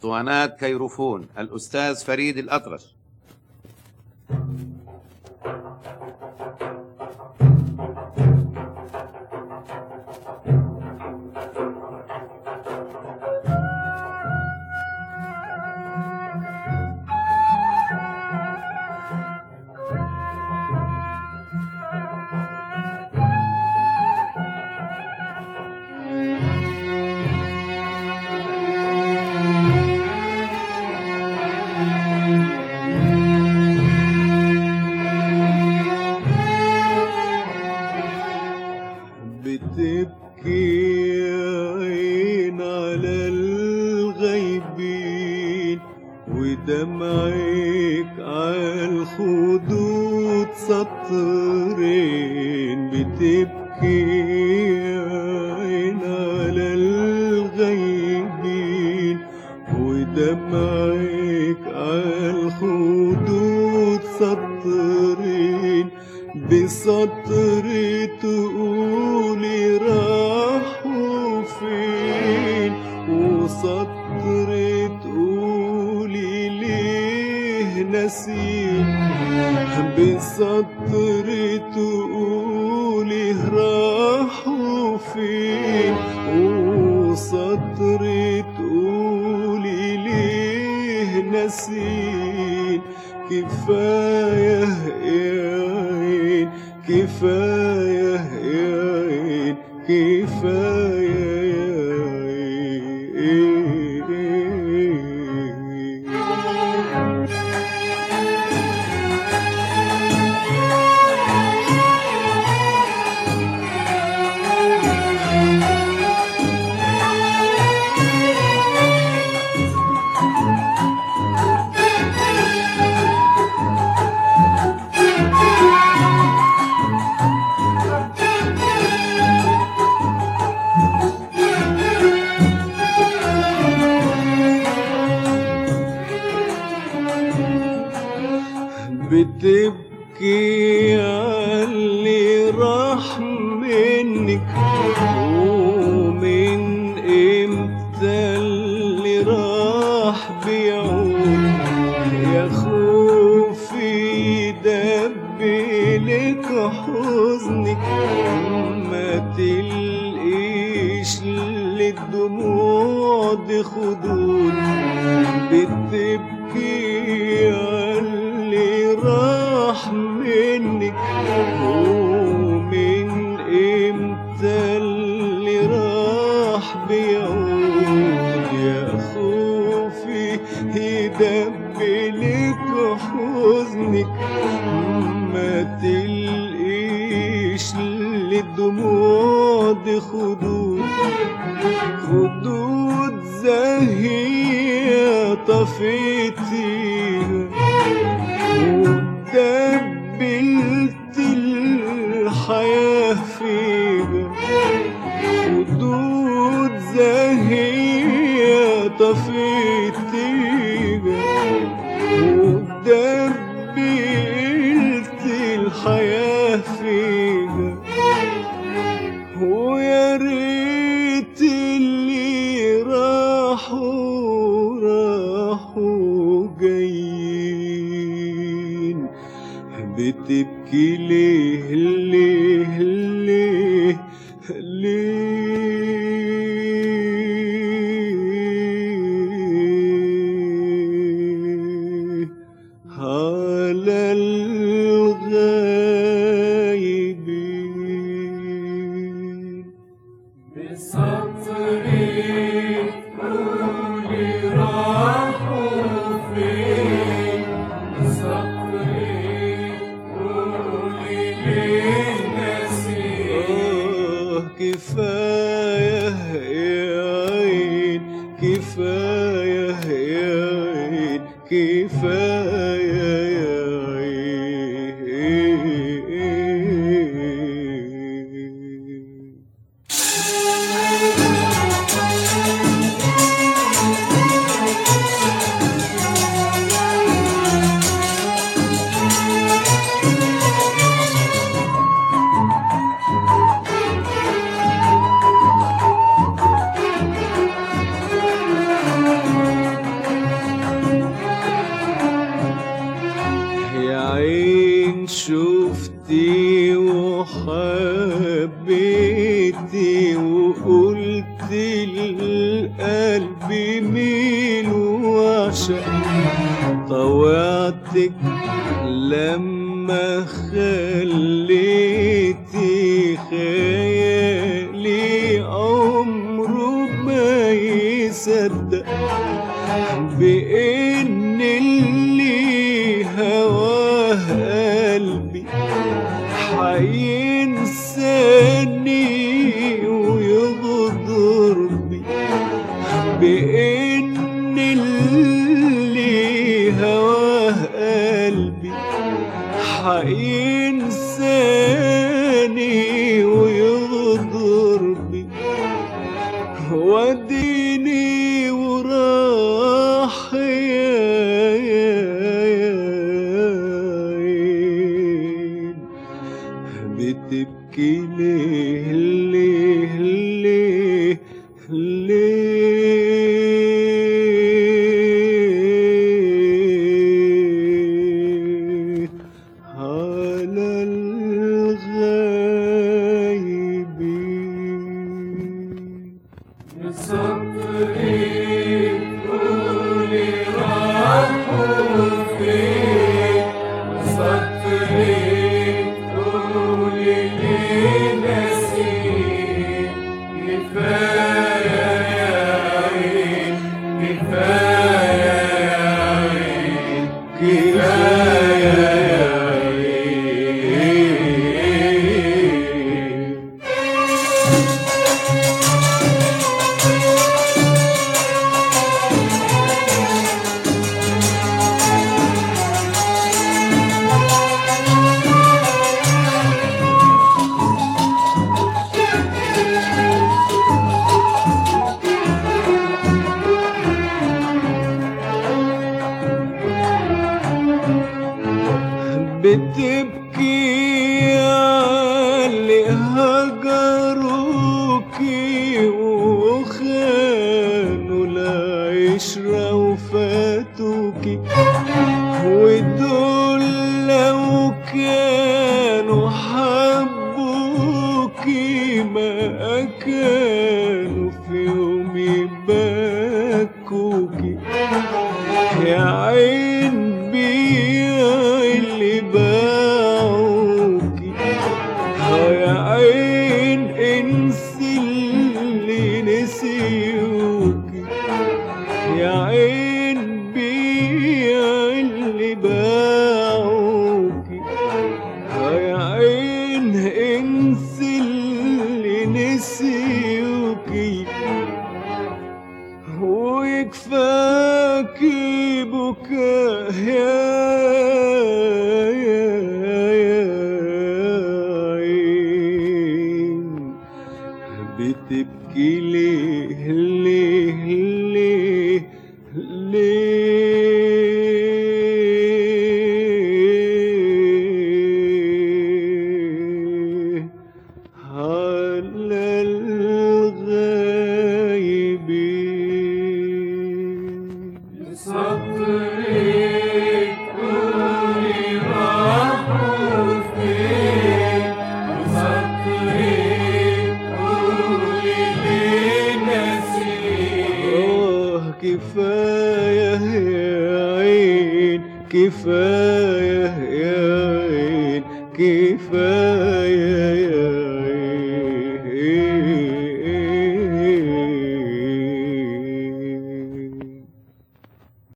اسطوانات كيروفون الأستاذ فريد الأطرش. بتبكي عين على الغيبين ودمعك على الخدود سطرين. بتبكي عين على الغيبين ودمعك على الخدود سطرين. بسطر تقولي راحوا فين وسطر تقولي ليه نسيت. بسطر تقولي راحوا فين وسطر تقولي ليه نسيت. كفاية يا عين كفاية يا عين كفاية يا بتبكي عاللي راح منك ومن امتى اللي راح بيعود. يا خوفي دبلك حزنك ما تلقيش للدموع دي خدود. بتبكي عاللي راح منك ومن امتى اللي راح بيعود. يا خوفي يدبلك حزنك ما تلقيش للدموع دي خدود. خدود زاهية طفيتيها ودبلت الحياة فيها. خدود زاهية طفيتيها ودبلت الحياة فيها. ويا ريت اللي راحوا جايين. بتبكي ليه ليه ليه ليه على الغايبين. بسطري قولي راحوا فين بسطري قولي ليه نسيت. كفاية يا عين كفاية يا عين كفاية يا يميل وعشق طوعتك لما خليتي خيالي عمره ما يصدق بإن اللي هواه قلبي حينساني ويغدر بي، بإن اللي هواه قلبي حينساني ويغدر بي، وديني وراح بتبكي ليه ليه ليه ليه على الغايبين. مسطرين قولي راحوا فين، مسطرين قولي ليه ناسين، كفاية يا عين كفاية يا عين كفاية يا عين. بتبكي عاللي هجروكي وخانوا العشرة وفاتوكي، ودول لو كانوا حبوكي ما كانوا في يوم يبكوكي. يا عين بيا اللي باعوكي، يا عين انسي اللي نسيوكي، يا عين بيا اللي باعوكي، يا عين انسي اللي نسيوكي، ويكفاكي بكاء يا عين. بتبكي ليه ليه ليه ليه على الغايبين. مسطرين قولي راحوا فين، مسطرين قولي ليه ناسين، كفاية يا عين كفاية يا عين كفاية